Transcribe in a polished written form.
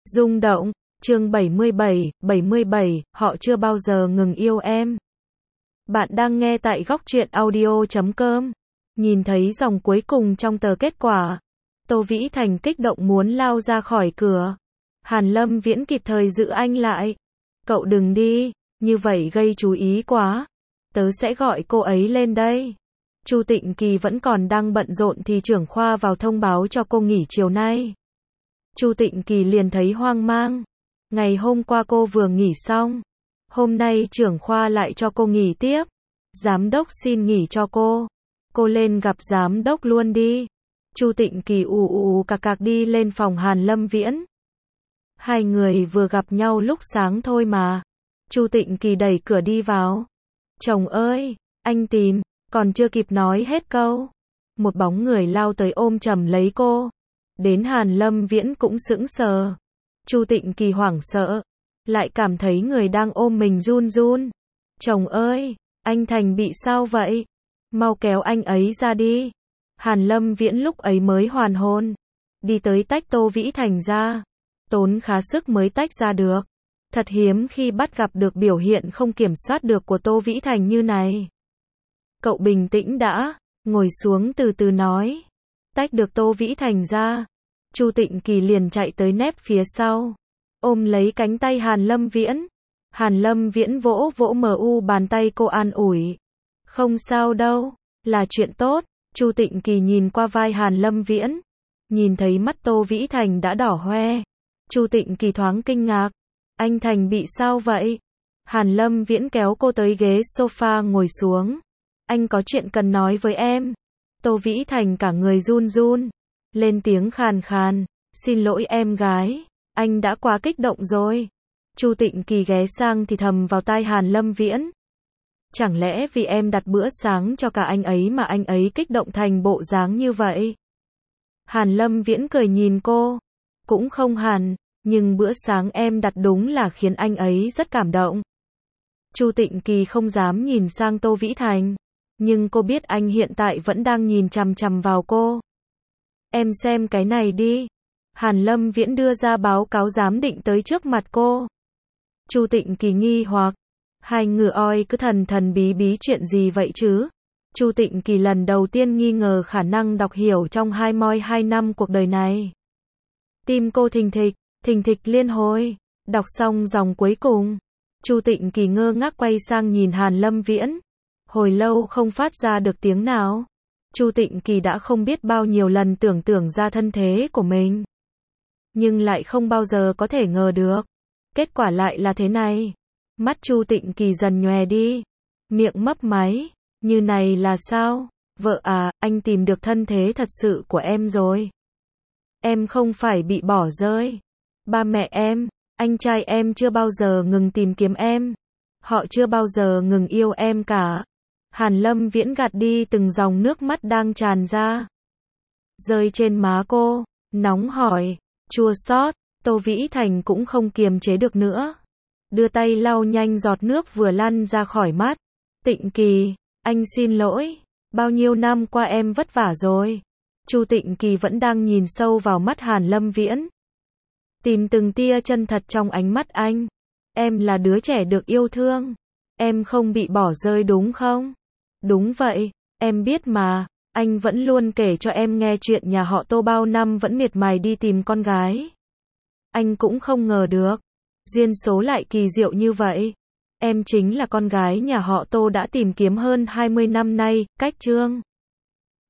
Rung động, chương 77, họ chưa bao giờ ngừng yêu em. Bạn đang nghe tại góc truyện audio.com. Nhìn thấy dòng cuối cùng trong tờ kết quả, Tô Vĩ Thành kích động muốn lao ra khỏi cửa. Hàn Lâm Viễn kịp thời giữ anh lại. Cậu đừng đi, như vậy gây chú ý quá. Tớ sẽ gọi cô ấy lên đây. Chu Tịnh Kỳ vẫn còn đang bận rộn thì trưởng khoa vào thông báo cho cô nghỉ chiều nay. Chu Tịnh Kỳ liền thấy hoang mang. Ngày hôm qua cô vừa nghỉ xong, hôm nay trưởng khoa lại cho cô nghỉ tiếp. Giám đốc xin nghỉ cho cô. Cô lên gặp giám đốc luôn đi. Chu Tịnh Kỳ cạc đi lên phòng Hàn Lâm Viễn. Hai người vừa gặp nhau lúc sáng thôi mà. Chu Tịnh Kỳ đẩy cửa đi vào. Chồng ơi, anh tìm, còn chưa kịp nói hết câu. Một bóng người lao tới ôm chầm lấy cô. Đến Hàn Lâm Viễn cũng sững sờ. Chu Tịnh Kỳ hoảng sợ, lại cảm thấy người đang ôm mình run run. Chồng ơi, anh Thành bị sao vậy? Mau kéo anh ấy ra đi. Hàn Lâm Viễn lúc ấy mới hoàn hồn, đi tới tách Tô Vĩ Thành ra. Tốn khá sức mới tách ra được. Thật hiếm khi bắt gặp được biểu hiện không kiểm soát được của Tô Vĩ Thành như này. Cậu bình tĩnh đã, ngồi xuống từ từ nói. Tách được Tô Vĩ Thành ra, Chu Tịnh Kỳ liền chạy tới nép phía sau, ôm lấy cánh tay Hàn Lâm Viễn. Hàn Lâm Viễn vỗ bàn tay cô an ủi. Không sao đâu, là chuyện tốt. Chu Tịnh Kỳ nhìn qua vai Hàn Lâm Viễn, nhìn thấy mắt Tô Vĩ Thành đã đỏ hoe. Chu Tịnh Kỳ thoáng kinh ngạc. Anh Thành bị sao vậy? Hàn Lâm Viễn kéo cô tới ghế sofa ngồi xuống. Anh có chuyện cần nói với em. Tô Vĩ Thành cả người run run, lên tiếng khàn khàn. Xin lỗi em gái, anh đã quá kích động rồi. Chu Tịnh Kỳ ghé sang thì thầm vào tai Hàn Lâm Viễn. Chẳng lẽ vì em đặt bữa sáng cho cả anh ấy mà anh ấy kích động thành bộ dáng như vậy? Hàn Lâm Viễn cười nhìn cô. Cũng không hẳn, nhưng bữa sáng em đặt đúng là khiến anh ấy rất cảm động. Chu Tịnh Kỳ không dám nhìn sang Tô Vĩ Thành, nhưng cô biết anh hiện tại vẫn đang nhìn chằm chằm vào cô. Em xem cái này đi. Hàn Lâm Viễn đưa ra báo cáo giám định tới trước mặt cô. Chu Tịnh Kỳ nghi hoặc. Hai người oi cứ thần bí chuyện gì vậy chứ? Chu Tịnh Kỳ lần đầu tiên nghi ngờ khả năng đọc hiểu trong hai năm cuộc đời này. Tim cô thình thịch liên hồi. Đọc xong dòng cuối cùng, Chu Tịnh Kỳ ngơ ngác quay sang nhìn Hàn Lâm Viễn. Hồi lâu không phát ra được tiếng nào. Chu Tịnh Kỳ đã không biết bao nhiêu lần tưởng ra thân thế của mình, nhưng lại không bao giờ có thể ngờ được. Kết quả lại là thế này. Mắt Chu Tịnh Kỳ dần nhòe đi, miệng mấp máy. Như này là sao? Vợ à, anh tìm được thân thế thật sự của em rồi. Em không phải bị bỏ rơi. Ba mẹ em, anh trai em chưa bao giờ ngừng tìm kiếm em. Họ chưa bao giờ ngừng yêu em cả. Hàn Lâm Viễn gạt đi từng dòng nước mắt đang tràn ra, rơi trên má cô, nóng hổi, chua xót. Tô Vĩ Thành cũng không kiềm chế được nữa, đưa tay lau nhanh giọt nước vừa lăn ra khỏi mắt. Tịnh Kỳ, anh xin lỗi, bao nhiêu năm qua em vất vả rồi. Chu Tịnh Kỳ vẫn đang nhìn sâu vào mắt Hàn Lâm Viễn, tìm từng tia chân thật trong ánh mắt anh. Em là đứa trẻ được yêu thương, em không bị bỏ rơi đúng không? Đúng vậy, em biết mà, anh vẫn luôn kể cho em nghe chuyện nhà họ Tô bao năm vẫn miệt mài đi tìm con gái. Anh cũng không ngờ được, duyên số lại kỳ diệu như vậy. Em chính là con gái nhà họ Tô đã tìm kiếm hơn 20 năm nay. Cách chương